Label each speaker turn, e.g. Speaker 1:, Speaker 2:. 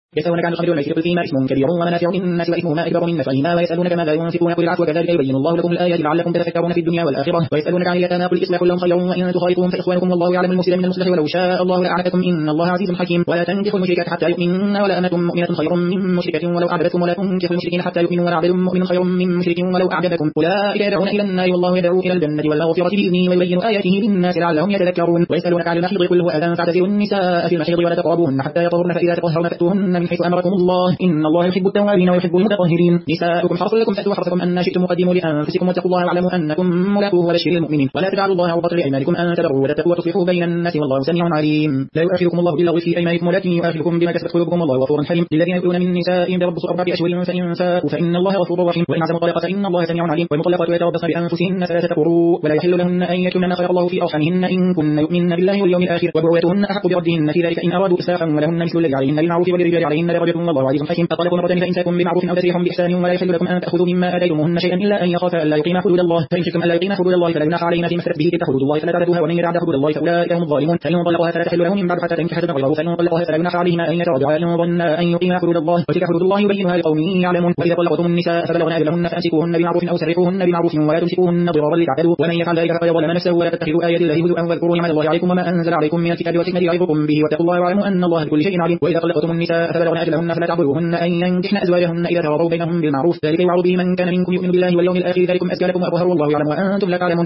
Speaker 1: يسألونك عن الخمر والميسر قل فيهما اسم كبير ومنافع للناس وإثمهما أكبر من نفعهما ويسألونك ماذا ينفقون قل العفو كذلك يبين الله لكم الآيات لعلكم تتفكرون في الدنيا والآخرة ويسألونك عن اليتامى قل إصلاح لهم خير وإن تخالطوهم فإخوانكم والله يعلم المفسد من المصلح ولو شاء الله لأعنتكم إن الله عزيز حكيم ولا تنكحوا المشركات حتى يؤمنن ولا أمة مؤمنة خير من مشركة ولو أعجبتكم ولا تنكحوا المشركين حتى يؤمنوا ولا عبد مؤمن خير من مشرك ولو أعجبكم أولئك يدعون إلى النار والله يدعو إلى الجنة والمغفرة بإذنه ويبين آياته للناس لعلهم يتذكرون ويسألونك عن المحيض قل هو أذى فاعتزلوا النساء في المحيض ولا تقربوهن حتى يطهرن فإذا تطهرن فأتوهن من حيث أمركم الله إن الله يحب التوابين ويحب المتطهرين نساؤكم حرث لكم فأتوا حرثكم أن شئتم وقدموا لأنفسكم واتقوا الله واعلموا أنكم ملاقوه وبشر المؤمنين ولا تجعلوا الله عرضة لأيمانكم أن تبروا وتتقوا وتصلحوا بين الناس والله سميع عليم لا يؤاخذكم الله باللغو في أيمانكم ولكن يؤاخذكم بما كسبت قلوبكم والله غفور حليم للذين يؤمنون من نسائهم تربص 4 أشهر فإن فاءوا فإن الله غفور رحيم وإن عزموا الطلاق فإن الله سميع عليم والمطلقات يتربصن بأنفسهن 3 قروء ولا يحل لهن أن يكتمن ما خلق الله في أرحامهن إن كن يؤمن بالله واليوم الآخر وبعولتهن أحق بردهن في ذلك إن أرادوا إصلاحا ولهن مثل الذي عليهن بالمعروف وللرجال عليهن درجة والله عزيز حكيم الطلاق مرتين فإمساك بمعروف أو تسريح بإحسان ولا يحل لكم أن تأخذوا مما آتيتموهن شيئا إلا أن يخافا ألا يقيما حدود الله فإن خفتم ألا يقيما حدود الله فلا جناح عليهما فيما افتدت به تلك حدود الله فلا تعتدوها ومن يتعد حدود الله فأولئك هم الظالمون فإن طلقوها فلا تحل له من بعد حتى تنكح زوجا غيره فإن طلقوها فلا جناح عليهما أن يتراجعا إن ظنا أن يقيما حدود الله وتلك حدود الله يبينها لقوم يعلمون وإذا طلقتم النساء فبلغن أجلهن فأمسكوهن بمعروف أو سرحوهن بمعروف ولا تمسكوهن ضرارا لتعتدوا ومن يفعل ذلك فقد ظلم نفسه ولا تتخذوا آيات الله هزوا واذكروا نعمة الله عليكم وما أنزل عليكم من الكتاب والحكمة يعظكم به واتقوا الله واعلموا أن الله بكل شيء عليم وإذا طلقتم النساء فبلغن أجلهن فلا تعضلوهن أن ينكحن أزواجهن إذا تراضوا بينهم بالمعروف ذلك يوعظ به من كان منكم يؤمن بالله واليوم الآخر ذلكم أزكى لكم وأطهر والله يعلم وأنتم لا تعلمون